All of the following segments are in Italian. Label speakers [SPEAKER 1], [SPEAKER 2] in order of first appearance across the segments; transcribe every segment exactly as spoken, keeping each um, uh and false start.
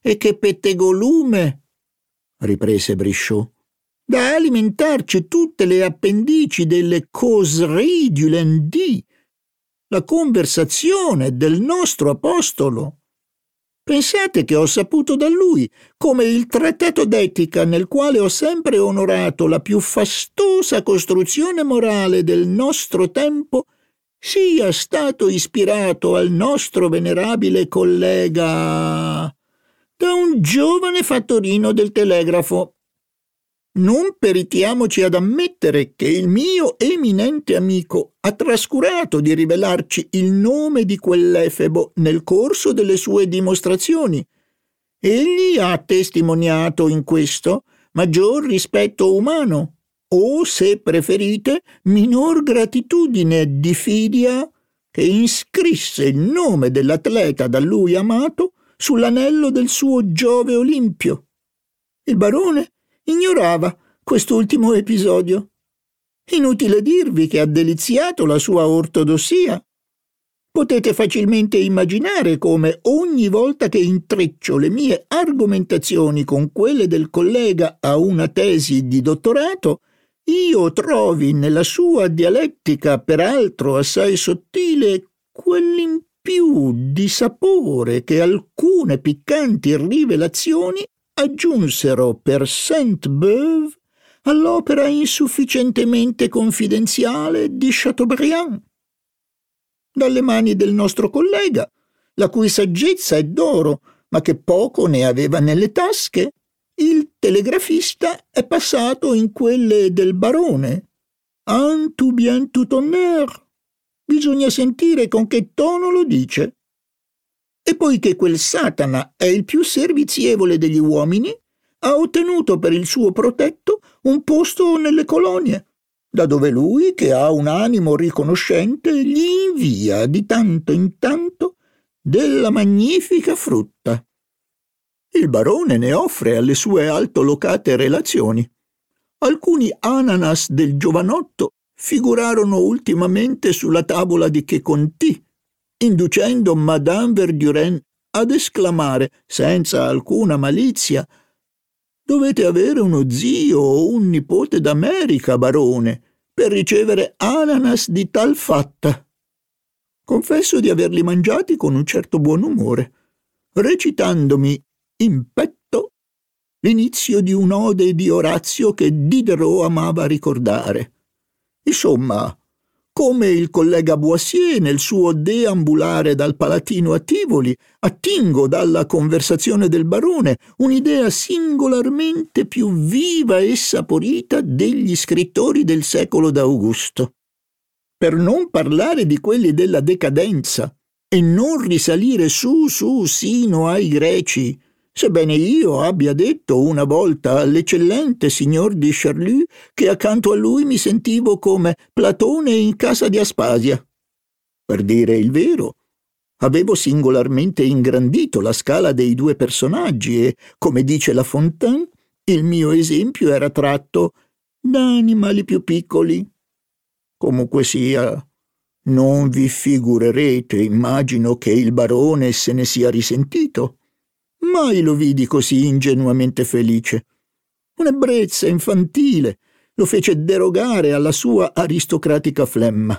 [SPEAKER 1] E che pettegolume, riprese Brichot, da alimentarci tutte le appendici delle causeries du lundi, la conversazione del nostro apostolo. Pensate che ho saputo da lui come il trattato d'etica nel quale ho sempre onorato la più fastosa costruzione morale del nostro tempo sia stato ispirato al nostro venerabile collega da un giovane fattorino del telegrafo. Non peritiamoci ad ammettere che il mio eminente amico ha trascurato di rivelarci il nome di quell'efebo nel corso delle sue dimostrazioni. Egli ha testimoniato in questo maggior rispetto umano, o, se preferite, minor gratitudine di fidia, che iscrisse il nome dell'atleta da lui amato sull'anello del suo Giove Olimpio. Il barone ignorava quest'ultimo episodio. Inutile dirvi che ha deliziato la sua ortodossia. Potete facilmente immaginare come ogni volta che intreccio le mie argomentazioni con quelle del collega a una tesi di dottorato, io trovi nella sua dialettica, peraltro assai sottile, quell'in più di sapore che alcune piccanti rivelazioni aggiunsero per Sainte-Beuve all'opera insufficientemente confidenziale di Chateaubriand. Dalle mani del nostro collega, la cui saggezza è d'oro, ma che poco ne aveva nelle tasche, il telegrafista è passato in quelle del barone. En tout bien tout honneur. Bisogna sentire con che tono lo dice. E poiché quel Satana è il più servizievole degli uomini, ha ottenuto per il suo protetto un posto nelle colonie, da dove lui, che ha un animo riconoscente, gli invia di tanto in tanto della magnifica frutta. Il barone ne offre alle sue altolocate relazioni. Alcuni ananas del giovanotto figurarono ultimamente sulla tavola di Che Conti, inducendo Madame Verdurin ad esclamare, senza alcuna malizia: «Dovete avere uno zio o un nipote d'America, barone, per ricevere ananas di tal fatta». Confesso di averli mangiati con un certo buon umore, recitandomi in petto l'inizio di un'ode di Orazio che Diderot amava ricordare. Insomma, come il collega Boissier nel suo deambulare dal Palatino a Tivoli, attingo dalla conversazione del barone un'idea singolarmente più viva e saporita degli scrittori del secolo d'Augusto. Per non parlare di quelli della decadenza e non risalire su su sino ai greci, sebbene io abbia detto una volta all'eccellente signor di Charlus che accanto a lui mi sentivo come Platone in casa di Aspasia. Per dire il vero, avevo singolarmente ingrandito la scala dei due personaggi e, come dice La Fontaine, il mio esempio era tratto da animali più piccoli. Comunque sia, non vi figurerete, immagino, che il barone se ne sia risentito. Mai lo vidi così ingenuamente felice. Un'ebbrezza infantile lo fece derogare alla sua aristocratica flemma.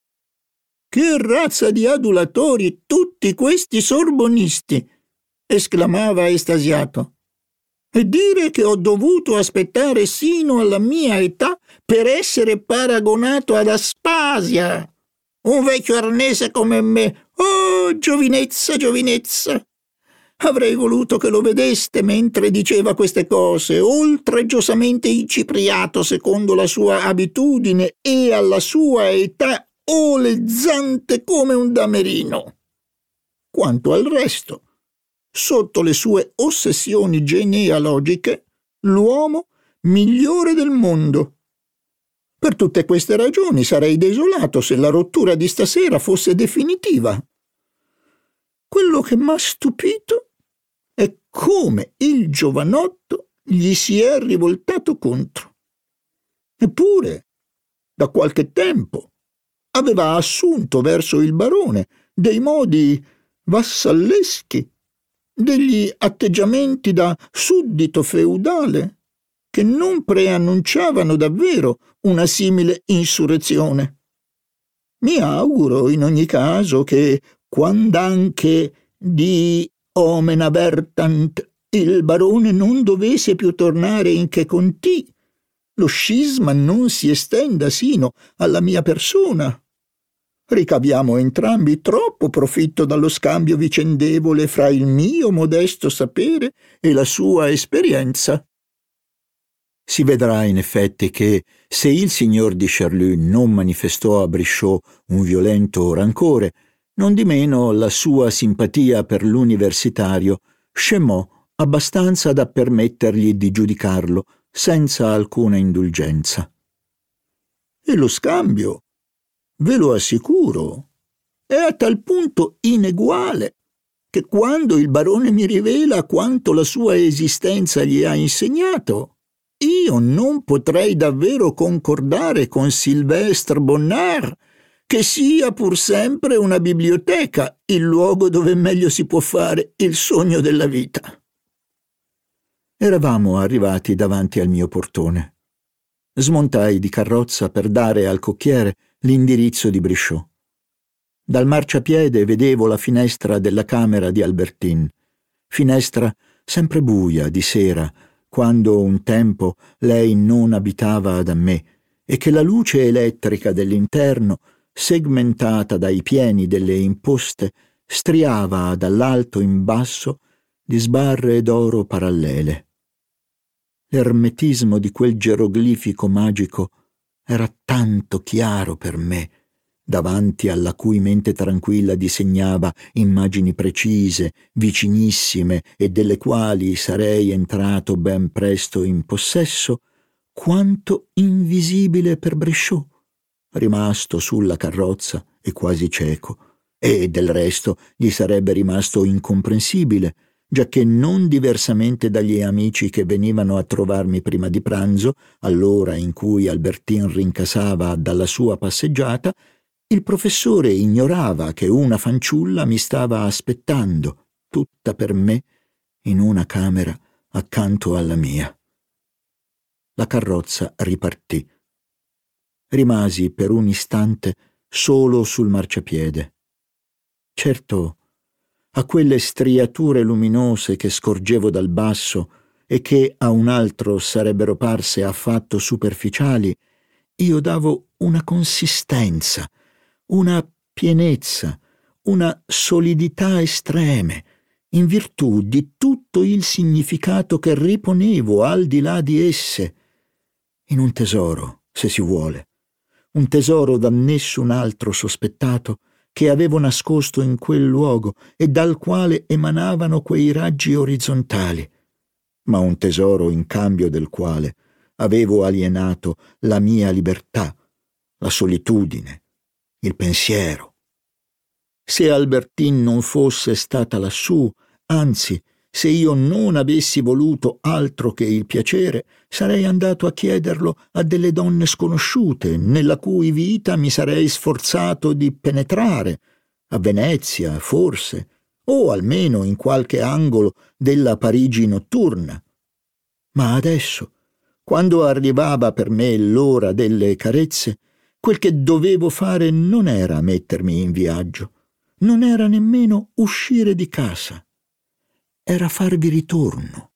[SPEAKER 1] «Che razza di adulatori tutti questi sorbonisti!» esclamava estasiato. «E dire che ho dovuto aspettare sino alla mia età per essere paragonato ad Aspasia, un vecchio arnese come me! Oh, giovinezza, giovinezza! Avrei voluto che lo vedeste mentre diceva queste cose, oltraggiosamente incipriato secondo la sua abitudine e alla sua età olezzante come un damerino. Quanto al resto, sotto le sue ossessioni genealogiche, l'uomo migliore del mondo. Per tutte queste ragioni sarei desolato se la rottura di stasera fosse definitiva. Quello che m'ha stupito è come il giovanotto gli si è rivoltato contro. Eppure, da qualche tempo, aveva assunto verso il barone dei modi vassalleschi, degli atteggiamenti da suddito feudale che non preannunciavano davvero una simile insurrezione. Mi auguro in ogni caso che, quand'anche di omen avertant il barone non dovesse più tornare in che conti, lo scisma non si estenda sino alla mia persona. Ricaviamo entrambi troppo profitto dallo scambio vicendevole fra il mio modesto sapere e la sua esperienza. Si vedrà in effetti che, se il signor di Charlus non manifestò a Brichot un violento rancore, nondimeno la sua simpatia per l'universitario scemò abbastanza da permettergli di giudicarlo senza alcuna indulgenza. E lo scambio, ve lo assicuro, è a tal punto ineguale che quando il barone mi rivela quanto la sua esistenza gli ha insegnato, io non potrei davvero concordare con Sylvestre Bonnard che sia pur sempre una biblioteca il luogo dove meglio si può fare il sogno della vita. Eravamo arrivati davanti al mio portone. Smontai di carrozza per dare al cocchiere l'indirizzo di Brichot. Dal marciapiede vedevo la finestra della camera di Albertine, finestra sempre buia di sera, quando un tempo lei non abitava da me, e che la luce elettrica dell'interno, segmentata dai pieni delle imposte, striava dall'alto in basso di sbarre d'oro parallele. L'ermetismo di quel geroglifico magico era tanto chiaro per me, davanti alla cui mente tranquilla disegnava immagini precise, vicinissime e delle quali sarei entrato ben presto in possesso, quanto invisibile per Brichot, rimasto sulla carrozza e quasi cieco, e del resto gli sarebbe rimasto incomprensibile, giacché non diversamente dagli amici che venivano a trovarmi prima di pranzo, all'ora in cui Albertine rincasava dalla sua passeggiata, il professore ignorava che una fanciulla mi stava aspettando, tutta per me, in una camera accanto alla mia. La carrozza ripartì. Rimasi per un istante solo sul marciapiede. Certo, a quelle striature luminose che scorgevo dal basso e che a un altro sarebbero parse affatto superficiali, io davo una consistenza, una pienezza, una solidità estreme, in virtù di tutto il significato che riponevo al di là di esse, in un tesoro, se si vuole, un tesoro da nessun altro sospettato che avevo nascosto in quel luogo e dal quale emanavano quei raggi orizzontali, ma un tesoro in cambio del quale avevo alienato la mia libertà, la solitudine, il pensiero. Se Albertine non fosse stata lassù, anzi, se io non avessi voluto altro che il piacere, sarei andato a chiederlo a delle donne sconosciute, nella cui vita mi sarei sforzato di penetrare, a Venezia, forse, o almeno in qualche angolo della Parigi notturna. Ma adesso, quando arrivava per me l'ora delle carezze, quel che dovevo fare non era mettermi in viaggio, non era nemmeno uscire di casa. Era farvi ritorno.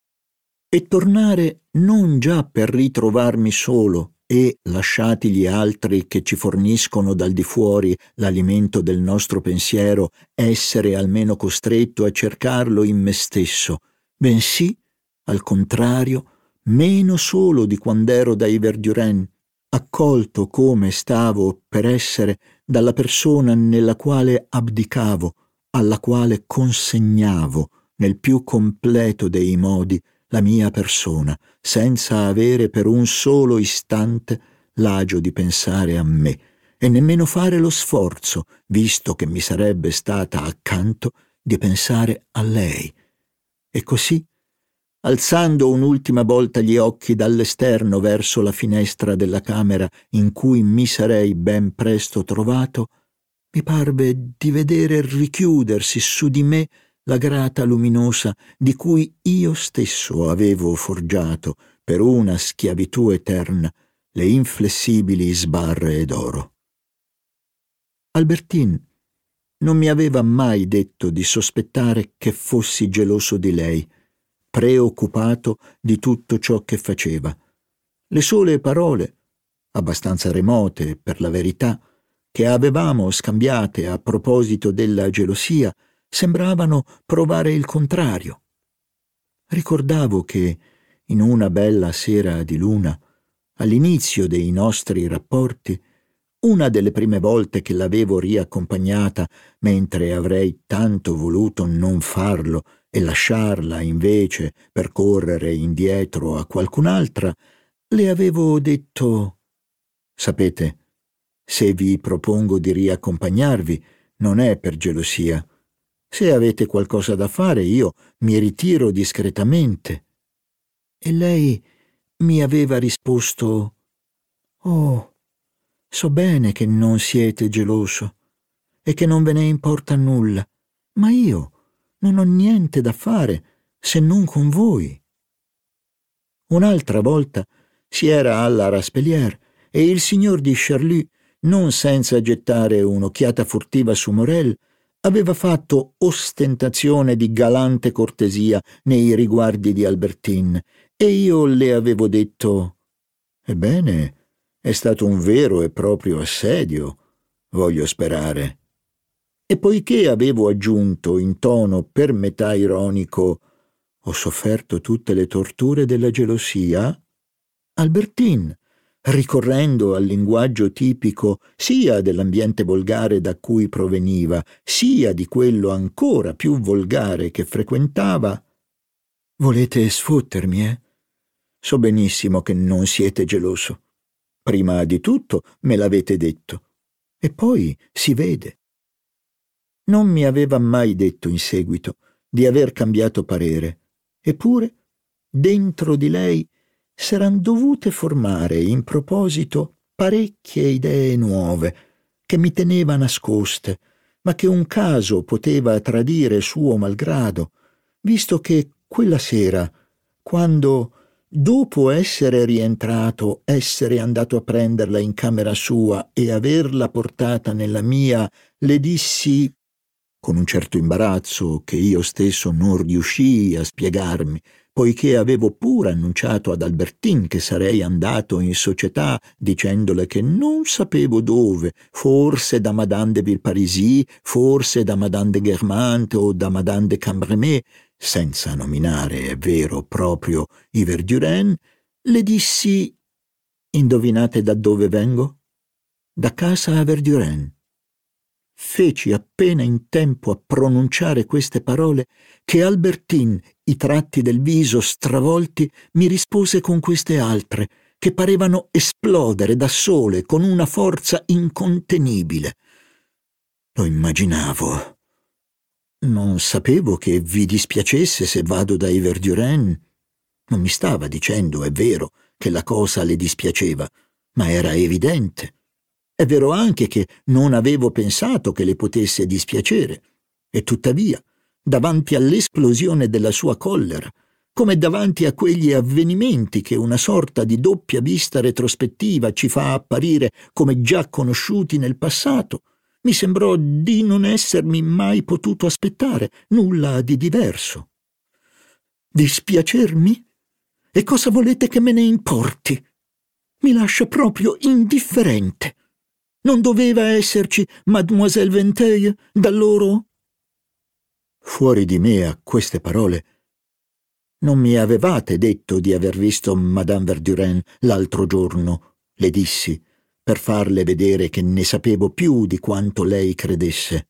[SPEAKER 1] E tornare non già per ritrovarmi solo e, lasciati gli altri che ci forniscono dal di fuori l'alimento del nostro pensiero, essere almeno costretto a cercarlo in me stesso, bensì, al contrario, meno solo di quand'ero dai Verdurin, accolto come stavo per essere dalla persona nella quale abdicavo, alla quale consegnavo, nel più completo dei modi, la mia persona, senza avere per un solo istante l'agio di pensare a me e nemmeno fare lo sforzo, visto che mi sarebbe stata accanto, di pensare a lei. E così, alzando un'ultima volta gli occhi dall'esterno verso la finestra della camera in cui mi sarei ben presto trovato, mi parve di vedere richiudersi su di me la grata luminosa di cui io stesso avevo forgiato per una schiavitù eterna le inflessibili sbarre d'oro. Albertine non mi aveva mai detto di sospettare che fossi geloso di lei, preoccupato di tutto ciò che faceva. Le sole parole, abbastanza remote per la verità, che avevamo scambiate a proposito della gelosia, sembravano provare il contrario. Ricordavo che, in una bella sera di luna, all'inizio dei nostri rapporti, una delle prime volte che l'avevo riaccompagnata, mentre avrei tanto voluto non farlo e lasciarla invece per correre indietro a qualcun'altra, le avevo detto: «Sapete, se vi propongo di riaccompagnarvi non è per gelosia. Se avete qualcosa da fare io mi ritiro discretamente». E lei mi aveva risposto: «Oh, so bene che non siete geloso e che non ve ne importa nulla, ma io non ho niente da fare se non con voi». Un'altra volta si era alla Raspelière e il signor di Charlus, non senza gettare un'occhiata furtiva su Morel, aveva fatto ostentazione di galante cortesia nei riguardi di Albertine, e io le avevo detto: «Ebbene, è stato un vero e proprio assedio, voglio sperare». E poiché avevo aggiunto in tono per metà ironico: «Ho sofferto tutte le torture della gelosia», Albertine, ricorrendo al linguaggio tipico sia dell'ambiente volgare da cui proveniva, sia di quello ancora più volgare che frequentava: «Volete sfottermi, eh? So benissimo che non siete geloso. Prima di tutto me l'avete detto. E poi si vede». Non mi aveva mai detto in seguito di aver cambiato parere, eppure dentro di lei s'eran dovute formare in proposito parecchie idee nuove che mi teneva nascoste, ma che un caso poteva tradire suo malgrado, visto che quella sera, quando, dopo essere rientrato, essere andato a prenderla in camera sua e averla portata nella mia, le dissi, con un certo imbarazzo che io stesso non riuscii a spiegarmi, poiché avevo pure annunciato ad Albertine che sarei andato in società, dicendole che non sapevo dove, forse da Madame de Villeparisis, forse da Madame de Guermantes o da Madame de Cambremer, senza nominare, è vero, proprio i Verdurins, le dissi: «Indovinate da dove vengo? Da casa a Verdurins». Feci appena in tempo a pronunciare queste parole che Albertine, i tratti del viso stravolti, mi rispose con queste altre, che parevano esplodere da sole con una forza incontenibile. Lo immaginavo. Non sapevo che vi dispiacesse se vado dai Verdurins. Non mi stava dicendo, è vero, che la cosa le dispiaceva, ma era evidente. È vero anche che non avevo pensato che le potesse dispiacere, e tuttavia, davanti all'esplosione della sua collera, come davanti a quegli avvenimenti che una sorta di doppia vista retrospettiva ci fa apparire come già conosciuti nel passato, mi sembrò di non essermi mai potuto aspettare nulla di diverso. Dispiacermi? E cosa volete che me ne importi? Mi lascia proprio indifferente. Non doveva esserci Mademoiselle Vinteuil da loro? Fuori di me a queste parole: «Non mi avevate detto di aver visto Madame Verdurin l'altro giorno», le dissi, per farle vedere che ne sapevo più di quanto lei credesse.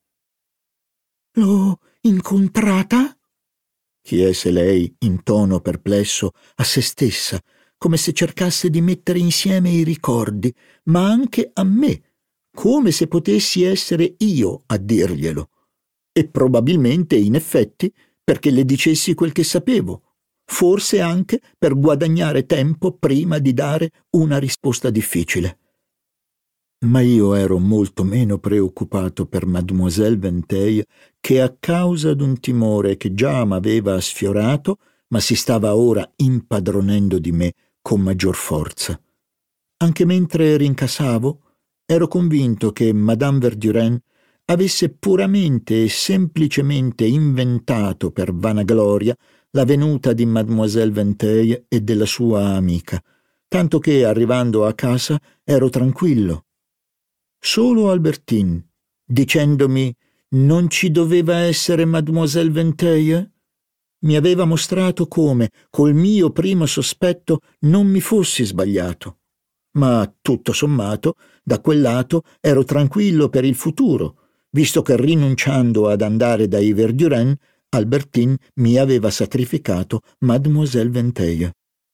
[SPEAKER 1] «L'ho incontrata?» chiese lei in tono perplesso a se stessa, come se cercasse di mettere insieme i ricordi, ma anche a me, come se potessi essere io a dirglielo, e probabilmente, in effetti, perché le dicessi quel che sapevo, forse anche per guadagnare tempo prima di dare una risposta difficile. Ma io ero molto meno preoccupato per Mademoiselle Vinteuil che a causa d'un timore che già m'aveva sfiorato, ma si stava ora impadronendo di me con maggior forza. Anche mentre rincasavo, ero convinto che Madame Verdurin avesse puramente e semplicemente inventato per vanagloria la venuta di Mademoiselle Vinteuil e della sua amica, tanto che, arrivando a casa, ero tranquillo. Solo Albertine, dicendomi non ci doveva essere Mademoiselle Vinteuil, mi aveva mostrato come, col mio primo sospetto, non mi fossi sbagliato. Ma, tutto sommato, da quel lato ero tranquillo per il futuro, visto che rinunciando ad andare dai Verdurin, Albertine mi aveva sacrificato Mademoiselle Vinteuil.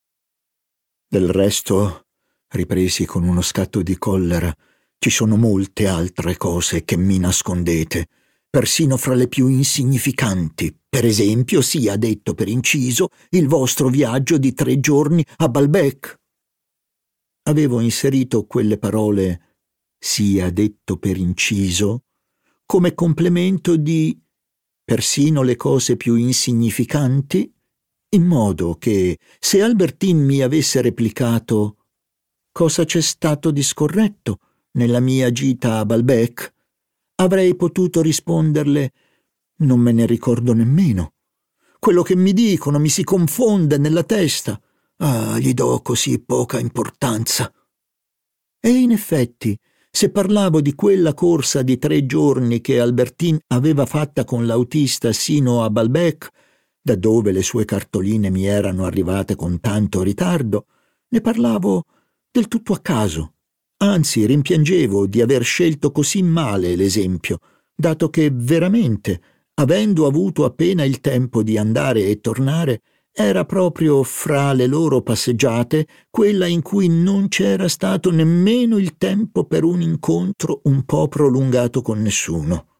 [SPEAKER 1] Del resto, ripresi con uno scatto di collera, ci sono molte altre cose che mi nascondete, persino fra le più insignificanti. Per esempio, sia detto per inciso, il vostro viaggio di tre giorni a Balbec. Avevo inserito quelle parole, sia detto per inciso, come complemento di persino le cose più insignificanti, in modo che, se Albertine mi avesse replicato «Cosa c'è stato di scorretto nella mia gita a Balbec?», avrei potuto risponderle «Non me ne ricordo nemmeno. Quello che mi dicono mi si confonde nella testa. Ah, gli do così poca importanza». E in effetti, se parlavo di quella corsa di tre giorni che Albertine aveva fatta con l'autista sino a Balbec, da dove le sue cartoline mi erano arrivate con tanto ritardo, ne parlavo del tutto a caso. Anzi, rimpiangevo di aver scelto così male l'esempio, dato che veramente, avendo avuto appena il tempo di andare e tornare, era proprio fra le loro passeggiate quella in cui non c'era stato nemmeno il tempo per un incontro un po' prolungato con nessuno.